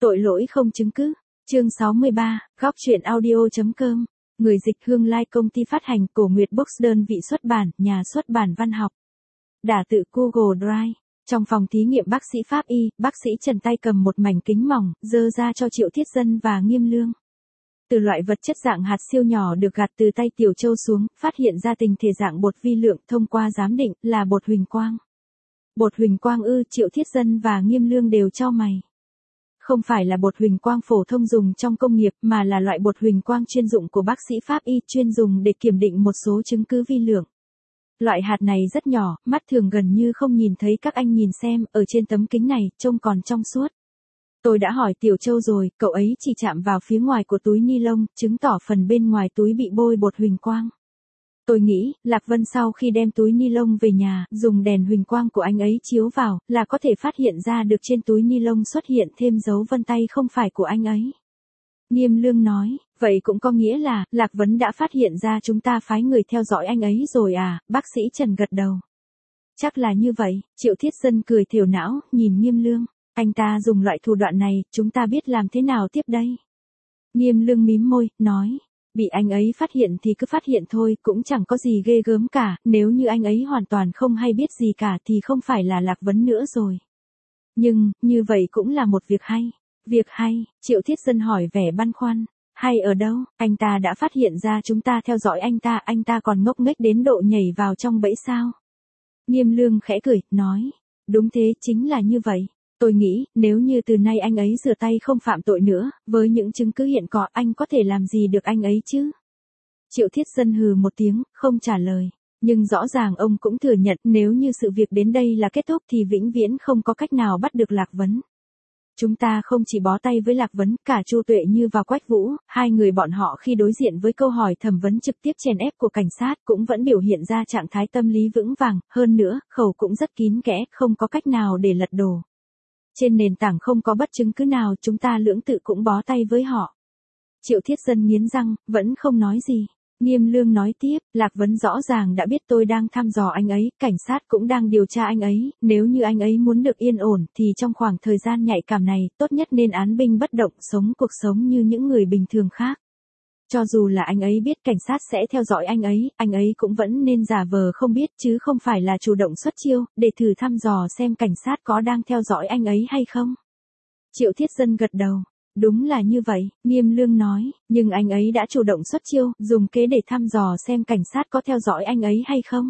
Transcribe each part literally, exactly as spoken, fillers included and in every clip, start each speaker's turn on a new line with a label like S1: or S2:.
S1: Tội lỗi không chứng cứ. Chương sáu mươi ba, góc truyện audio.com. Người dịch Hương Lai, công ty phát hành Cổ Nguyệt Books, đơn vị xuất bản, nhà xuất bản văn học. Đả tự Google Drive. Trong phòng thí nghiệm bác sĩ pháp y, bác sĩ Trần tay cầm một mảnh kính mỏng, dơ ra cho Triệu Thiết Dân và Nghiêm Lương. Từ loại vật chất dạng hạt siêu nhỏ được gạt từ tay Tiểu Châu xuống, phát hiện ra tinh thể dạng bột vi lượng, thông qua giám định, là bột huỳnh quang. Bột huỳnh quang ư? Triệu Thiết Dân và Nghiêm Lương đều chau mày. Không phải là bột huỳnh quang phổ thông dùng trong công nghiệp, mà là loại bột huỳnh quang chuyên dụng của bác sĩ pháp y, chuyên dùng để kiểm định một số chứng cứ vi lượng. Loại hạt này rất nhỏ, mắt thường gần như không nhìn thấy, các anh nhìn xem, ở trên tấm kính này, trông còn trong suốt. Tôi đã hỏi Tiểu Châu rồi, cậu ấy chỉ chạm vào phía ngoài của túi ni lông, chứng tỏ phần bên ngoài túi bị bôi bột huỳnh quang. Tôi nghĩ, Lạc Vân sau khi đem túi ni lông về nhà, dùng đèn huỳnh quang của anh ấy chiếu vào, là có thể phát hiện ra được trên túi ni lông xuất hiện thêm dấu vân tay không phải của anh ấy. Nghiêm Lương nói, vậy cũng có nghĩa là, Lạc Vấn đã phát hiện ra chúng ta phái người theo dõi anh ấy rồi à? Bác sĩ Trần gật đầu. Chắc là như vậy. Triệu Thiết Dân cười thiểu não, nhìn Nghiêm Lương. Anh ta dùng loại thủ đoạn này, chúng ta biết làm thế nào tiếp đây? Nghiêm Lương mím môi, nói. Bị anh ấy phát hiện thì cứ phát hiện thôi, cũng chẳng có gì ghê gớm cả, nếu như anh ấy hoàn toàn không hay biết gì cả thì không phải là Lạc Vấn nữa rồi. Nhưng, như vậy cũng là một việc hay. Việc hay? Triệu Thiết Dân hỏi vẻ băn khoăn. Hay ở đâu? Anh ta đã phát hiện ra chúng ta theo dõi anh ta, anh ta còn ngốc nghếch đến độ nhảy vào trong bẫy sao? Nghiêm Lương khẽ cười, nói. Đúng thế, chính là như vậy. Tôi nghĩ, nếu như từ nay anh ấy rửa tay không phạm tội nữa, với những chứng cứ hiện có, anh có thể làm gì được anh ấy chứ? Triệu Thiết Dân hừ một tiếng, không trả lời. Nhưng rõ ràng ông cũng thừa nhận, nếu như sự việc đến đây là kết thúc thì vĩnh viễn không có cách nào bắt được Lạc Vấn. Chúng ta không chỉ bó tay với Lạc Vấn, cả Chu Tuệ Như và Quách Vũ, hai người bọn họ khi đối diện với câu hỏi thẩm vấn trực tiếp chèn ép của cảnh sát cũng vẫn biểu hiện ra trạng thái tâm lý vững vàng, hơn nữa, khẩu cũng rất kín kẽ, không có cách nào để lật đổ. Trên nền tảng không có bất chứng cứ nào, chúng ta lưỡng tự cũng bó tay với họ. Triệu Thiết Dân nghiến răng, vẫn không nói gì. Nghiêm Lương nói tiếp, Lạc Vấn rõ ràng đã biết tôi đang thăm dò anh ấy, cảnh sát cũng đang điều tra anh ấy, nếu như anh ấy muốn được yên ổn thì trong khoảng thời gian nhạy cảm này, tốt nhất nên án binh bất động, sống cuộc sống như những người bình thường khác. Cho dù là anh ấy biết cảnh sát sẽ theo dõi anh ấy, anh ấy cũng vẫn nên giả vờ không biết chứ không phải là chủ động xuất chiêu, để thử thăm dò xem cảnh sát có đang theo dõi anh ấy hay không. Triệu Thiết Dân gật đầu. Đúng là như vậy, Nghiêm Lương nói, nhưng anh ấy đã chủ động xuất chiêu, dùng kế để thăm dò xem cảnh sát có theo dõi anh ấy hay không.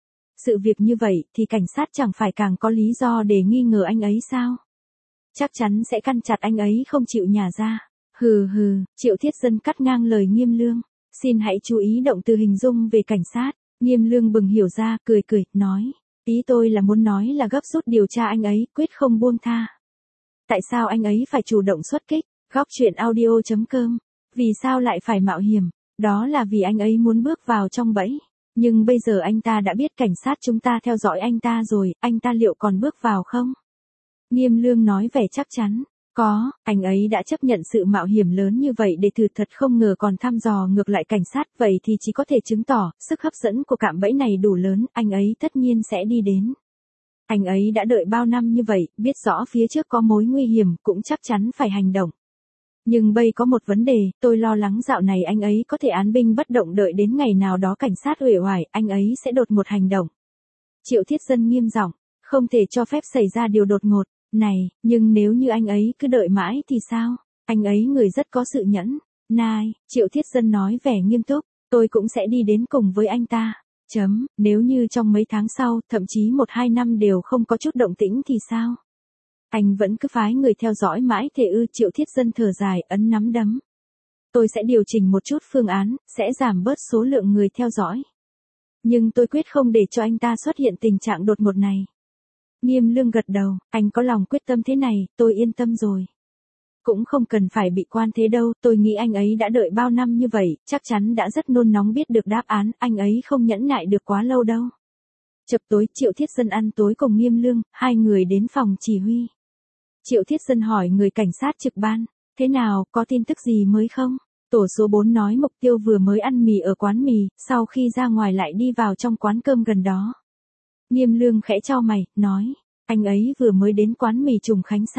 S1: Sự việc như vậy thì cảnh sát chẳng phải càng có lý do để nghi ngờ anh ấy sao? Chắc chắn sẽ căn chặt anh ấy không chịu nhả ra. Hừ hừ, Triệu Thiết Dân cắt ngang lời Nghiêm Lương. Xin hãy chú ý động từ hình dung về cảnh sát. Nghiêm Lương bừng hiểu ra, cười cười, nói. Ý tôi là muốn nói là gấp rút điều tra anh ấy, quyết không buông tha. Tại sao anh ấy phải chủ động xuất kích? Góc truyện audio.com. Vì sao lại phải mạo hiểm? Đó là vì anh ấy muốn bước vào trong bẫy. Nhưng bây giờ anh ta đã biết cảnh sát chúng ta theo dõi anh ta rồi, anh ta liệu còn bước vào không? Nghiêm Lương nói vẻ chắc chắn. Có, anh ấy đã chấp nhận sự mạo hiểm lớn như vậy để thử, thật không ngờ còn thăm dò ngược lại cảnh sát, vậy thì chỉ có thể chứng tỏ, sức hấp dẫn của cạm bẫy này đủ lớn, anh ấy tất nhiên sẽ đi đến. Anh ấy đã đợi bao năm như vậy, biết rõ phía trước có mối nguy hiểm, cũng chắc chắn phải hành động. Nhưng bây có một vấn đề, tôi lo lắng dạo này anh ấy có thể án binh bất động, đợi đến ngày nào đó cảnh sát uể oải, anh ấy sẽ đột ngột hành động. Triệu Thiết Dân nghiêm giọng, không thể cho phép xảy ra điều đột ngột. Này, nhưng nếu như anh ấy cứ đợi mãi thì sao? Anh ấy người rất có sự nhẫn. Nai, Triệu Thiết Dân nói vẻ nghiêm túc, tôi cũng sẽ đi đến cùng với anh ta. Chấm, nếu như trong mấy tháng sau, thậm chí một hai năm đều không có chút động tĩnh thì sao? Anh vẫn cứ phái người theo dõi mãi thể ư? Triệu Thiết Dân thở dài, ấn nắm đấm. Tôi sẽ điều chỉnh một chút phương án, sẽ giảm bớt số lượng người theo dõi. Nhưng tôi quyết không để cho anh ta xuất hiện tình trạng đột ngột này. Nghiêm Lương gật đầu, anh có lòng quyết tâm thế này, tôi yên tâm rồi. Cũng không cần phải bị quan thế đâu, tôi nghĩ anh ấy đã đợi bao năm như vậy, chắc chắn đã rất nôn nóng biết được đáp án, anh ấy không nhẫn nại được quá lâu đâu. Chập tối, Triệu Thiết Dân ăn tối cùng Nghiêm Lương, hai người đến phòng chỉ huy. Triệu Thiết Dân hỏi người cảnh sát trực ban, thế nào, có tin tức gì mới không? Tổ số bốn nói Mục Tiêu vừa mới ăn mì ở quán mì, sau khi ra ngoài lại đi vào trong quán cơm gần đó. Nghiêm Lương khẽ chau mày, nói, anh ấy vừa mới đến quán mì Trùng Khánh sao?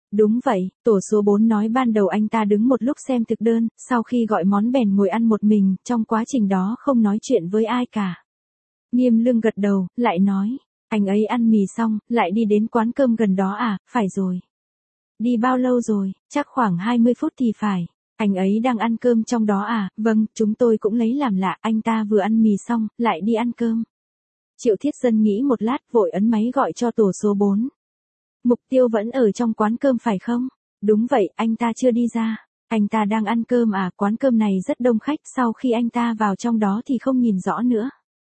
S1: Đúng vậy, tổ số bốn nói ban đầu anh ta đứng một lúc xem thực đơn, sau khi gọi món bèn ngồi ăn một mình, trong quá trình đó không nói chuyện với ai cả. Nghiêm Lương gật đầu, lại nói, anh ấy ăn mì xong, lại đi đến quán cơm gần đó à, phải rồi. Đi bao lâu rồi, chắc khoảng hai mươi phút thì phải. Anh ấy đang ăn cơm trong đó à, vâng, chúng tôi cũng lấy làm lạ, anh ta vừa ăn mì xong, lại đi ăn cơm. Triệu Thiết Dân nghĩ một lát, vội ấn máy gọi cho tổ số bốn. Mục Tiêu vẫn ở trong quán cơm phải không? Đúng vậy, anh ta chưa đi ra. Anh ta đang ăn cơm à, quán cơm này rất đông khách, sau khi anh ta vào trong đó thì không nhìn rõ nữa.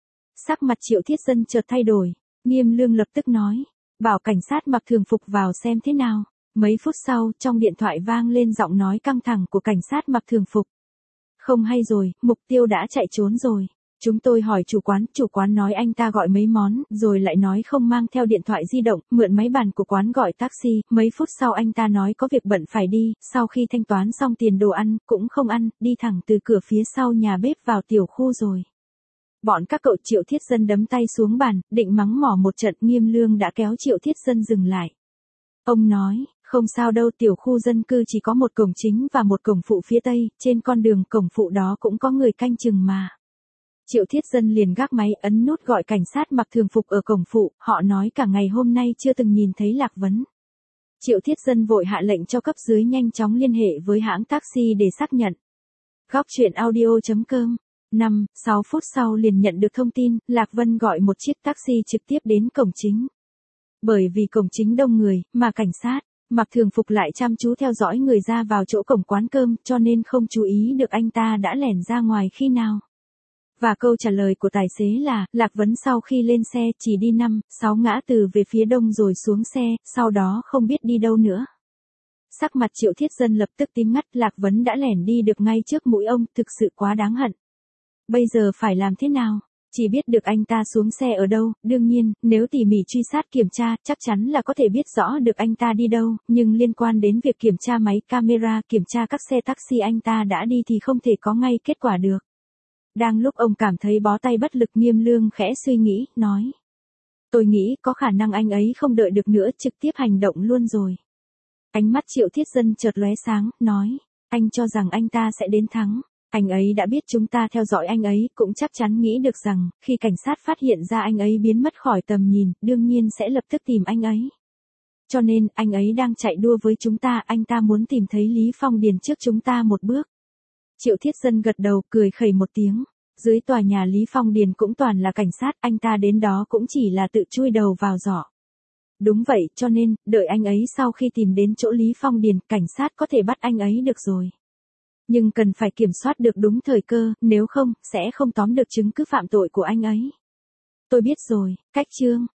S1: Sắc mặt Triệu Thiết Dân chợt thay đổi, Nghiêm Lương lập tức nói, bảo cảnh sát mặc thường phục vào xem thế nào. Mấy phút sau, trong điện thoại vang lên giọng nói căng thẳng của cảnh sát mặc thường phục. Không hay rồi, Mục Tiêu đã chạy trốn rồi. Chúng tôi hỏi chủ quán, chủ quán nói anh ta gọi mấy món, rồi lại nói không mang theo điện thoại di động, mượn máy bàn của quán gọi taxi, mấy phút sau anh ta nói có việc bận phải đi, sau khi thanh toán xong tiền đồ ăn, cũng không ăn, đi thẳng từ cửa phía sau nhà bếp vào tiểu khu rồi. Bọn các cậu. Triệu Thiết Dân đấm tay xuống bàn, định mắng mỏ một trận, Nghiêm Lương đã kéo Triệu Thiết Dân dừng lại. Ông nói, không sao đâu, tiểu khu dân cư chỉ có một cổng chính và một cổng phụ phía tây, trên con đường cổng phụ đó cũng có người canh chừng mà. Triệu Thiết Dân liền gác máy, ấn nút gọi cảnh sát mặc thường phục ở cổng phụ, họ nói cả ngày hôm nay chưa từng nhìn thấy Lạc Vấn. Triệu Thiết Dân vội hạ lệnh cho cấp dưới nhanh chóng liên hệ với hãng taxi để xác nhận. Góc truyện audio chấm com. năm, sáu phút sau liền nhận được thông tin, Lạc Vân gọi một chiếc taxi trực tiếp đến cổng chính. Bởi vì cổng chính đông người, mà cảnh sát mặc thường phục lại chăm chú theo dõi người ra vào chỗ cổng quán cơm, cho nên không chú ý được anh ta đã lẻn ra ngoài khi nào. Và câu trả lời của tài xế là, Lạc Vấn sau khi lên xe chỉ đi năm, sáu ngã từ về phía đông rồi xuống xe, sau đó không biết đi đâu nữa. Sắc mặt Triệu Thiết Dân lập tức tím ngắt, Lạc Vấn đã lẻn đi được ngay trước mũi ông, thực sự quá đáng hận. Bây giờ phải làm thế nào? Chỉ biết được anh ta xuống xe ở đâu, đương nhiên, nếu tỉ mỉ truy sát kiểm tra, chắc chắn là có thể biết rõ được anh ta đi đâu, nhưng liên quan đến việc kiểm tra máy camera, kiểm tra các xe taxi anh ta đã đi thì không thể có ngay kết quả được. Đang lúc ông cảm thấy bó tay bất lực, Nghiêm Lương khẽ suy nghĩ, nói. Tôi nghĩ có khả năng anh ấy không đợi được nữa, trực tiếp hành động luôn rồi. Ánh mắt Triệu Thiết Dân chợt lóe sáng, nói. Anh cho rằng anh ta sẽ đến thắng. Anh ấy đã biết chúng ta theo dõi anh ấy, cũng chắc chắn nghĩ được rằng, khi cảnh sát phát hiện ra anh ấy biến mất khỏi tầm nhìn, đương nhiên sẽ lập tức tìm anh ấy. Cho nên, anh ấy đang chạy đua với chúng ta, anh ta muốn tìm thấy Lý Phong Điền trước chúng ta một bước. Triệu Thiết Dân gật đầu, cười khẩy một tiếng. Dưới tòa nhà Lý Phong Điền cũng toàn là cảnh sát, anh ta đến đó cũng chỉ là tự chui đầu vào giỏ. Đúng vậy, cho nên, đợi anh ấy sau khi tìm đến chỗ Lý Phong Điền, cảnh sát có thể bắt anh ấy được rồi. Nhưng cần phải kiểm soát được đúng thời cơ, nếu không, sẽ không tóm được chứng cứ phạm tội của anh ấy. Tôi biết rồi, cách chương.